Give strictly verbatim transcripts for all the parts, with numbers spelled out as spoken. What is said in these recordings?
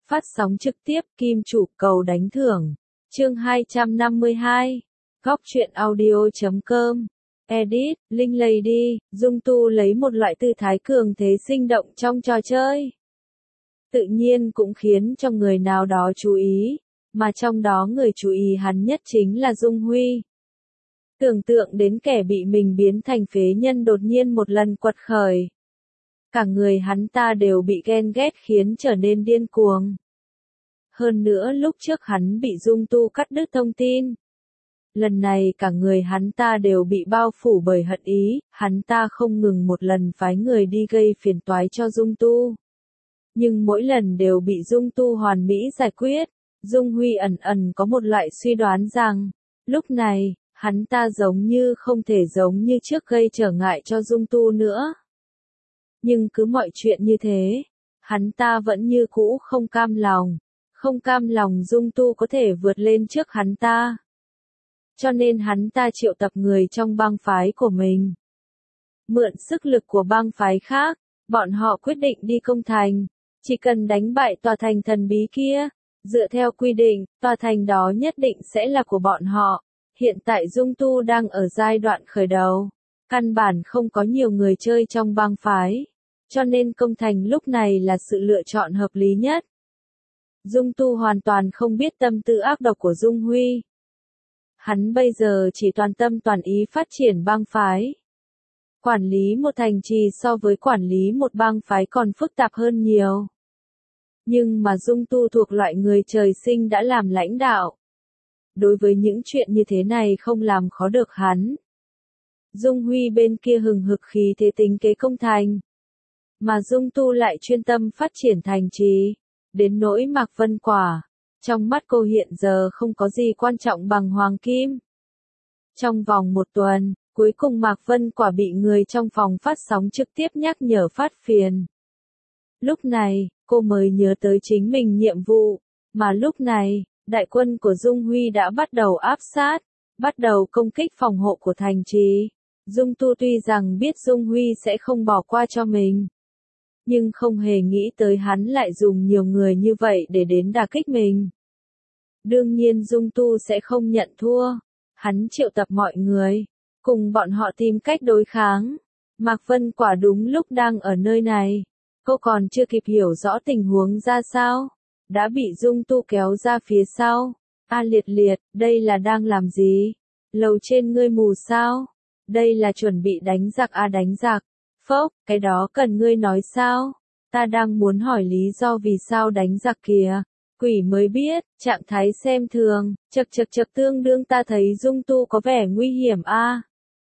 Phát sóng trực tiếp Kim Chủ cầu đánh thưởng. Chương hai trăm năm mươi hai. Góc truyện audio chấm com. Edit, Linh Lady, Dung Tu lấy một loại tư thái cường thế sinh động trong trò chơi. Tự nhiên cũng khiến cho người nào đó chú ý, mà trong đó người chú ý hắn nhất chính là Dung Huy. Tưởng tượng đến kẻ bị mình biến thành phế nhân đột nhiên một lần quật khởi. Cả người hắn ta đều bị ghen ghét khiến trở nên điên cuồng. Hơn nữa lúc trước hắn bị Dung Tu cắt đứt thông tin. Lần này cả người hắn ta đều bị bao phủ bởi hận ý, hắn ta không ngừng một lần phái người đi gây phiền toái cho Dung Tu. Nhưng mỗi lần đều bị Dung Tu hoàn mỹ giải quyết. Dung Huy ẩn ẩn có một loại suy đoán rằng, lúc này, hắn ta giống như không thể giống như trước gây trở ngại cho Dung Tu nữa. Nhưng cứ mọi chuyện như thế, hắn ta vẫn như cũ không cam lòng, không cam lòng Dung Tu có thể vượt lên trước hắn ta. Cho nên hắn ta triệu tập người trong bang phái của mình. Mượn sức lực của bang phái khác, bọn họ quyết định đi công thành, chỉ cần đánh bại tòa thành thần bí kia, dựa theo quy định, tòa thành đó nhất định sẽ là của bọn họ. Hiện tại Dung Tu đang ở giai đoạn khởi đầu, căn bản không có nhiều người chơi trong bang phái, cho nên công thành lúc này là sự lựa chọn hợp lý nhất. Dung Tu hoàn toàn không biết tâm tư ác độc của Dung Huy. Hắn bây giờ chỉ toàn tâm toàn ý phát triển bang phái. Quản lý một thành trì so với quản lý một bang phái còn phức tạp hơn nhiều. Nhưng mà Dung Tu thuộc loại người trời sinh đã làm lãnh đạo. Đối với những chuyện như thế này không làm khó được hắn. Dung Huy bên kia hừng hực khí thế tính kế công thành. Mà Dung Tu lại chuyên tâm phát triển thành trì. Đến nỗi Mạc Vân Quả. Trong mắt cô hiện giờ không có gì quan trọng bằng Hoàng Kim. Trong vòng một tuần, cuối cùng Mạc Vân Quả bị người trong phòng phát sóng trực tiếp nhắc nhở phát phiền. Lúc này, cô mới nhớ tới chính mình nhiệm vụ. Mà lúc này, đại quân của Dung Huy đã bắt đầu áp sát, bắt đầu công kích phòng hộ của thành trì. Dung Tu tuy rằng biết Dung Huy sẽ không bỏ qua cho mình, nhưng không hề nghĩ tới hắn lại dùng nhiều người như vậy để đến đả kích mình. Đương nhiên Dung Tu sẽ không nhận thua. Hắn triệu tập mọi người, cùng bọn họ tìm cách đối kháng. Mạc Vân Quả đúng lúc đang ở nơi này. Cô còn chưa kịp hiểu rõ tình huống ra sao, đã bị Dung Tu kéo ra phía sau. A Liệt Liệt, đây là đang làm gì? Lầu trên ngươi mù sao? Đây là chuẩn bị đánh giặc a à đánh giặc. Phốc, cái đó cần ngươi nói sao? Ta đang muốn hỏi lý do vì sao đánh giặc kìa. Quỷ mới biết, trạng thái xem thường, chật chật chật tương đương ta thấy Dung Tu có vẻ nguy hiểm a. À?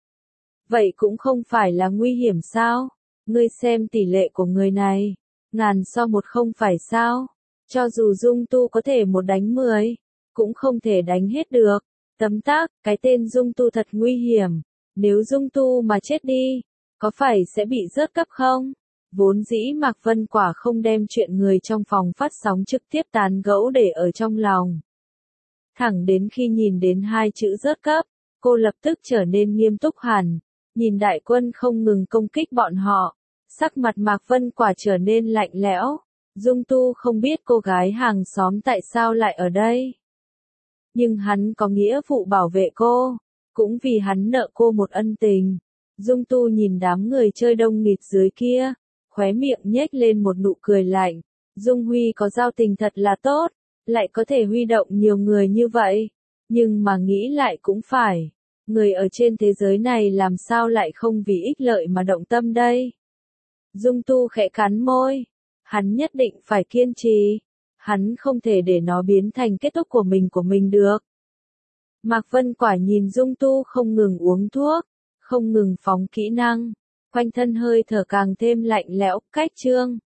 Vậy cũng không phải là nguy hiểm sao? Ngươi xem tỷ lệ của người này, ngàn so một không phải sao? Cho dù Dung Tu có thể một đánh mười, cũng không thể đánh hết được. Tấm tắc, cái tên Dung Tu thật nguy hiểm. Nếu Dung Tu mà chết đi, có phải sẽ bị rớt cấp không? Vốn dĩ Mạc Vân Quả không đem chuyện người trong phòng phát sóng trực tiếp tán gẫu để ở trong lòng. Thẳng đến khi nhìn đến hai chữ rớt cấp, cô lập tức trở nên nghiêm túc hẳn, nhìn đại quân không ngừng công kích bọn họ. Sắc mặt Mạc Vân Quả trở nên lạnh lẽo. Dung Tu không biết cô gái hàng xóm tại sao lại ở đây. Nhưng hắn có nghĩa vụ bảo vệ cô, cũng vì hắn nợ cô một ân tình. Dung Tu nhìn đám người chơi đông nghịt dưới kia, khóe miệng nhếch lên một nụ cười lạnh. Dung Huy có giao tình thật là tốt, lại có thể huy động nhiều người như vậy. Nhưng mà nghĩ lại cũng phải, người ở trên thế giới này làm sao lại không vì ích lợi mà động tâm đây. Dung Tu khẽ cắn môi, hắn nhất định phải kiên trì, hắn không thể để nó biến thành kết thúc của mình của mình được. Mạc Vân Quả nhìn Dung Tu không ngừng uống thuốc, không ngừng phóng kỹ năng, quanh thân hơi thở càng thêm lạnh lẽo, cách chương.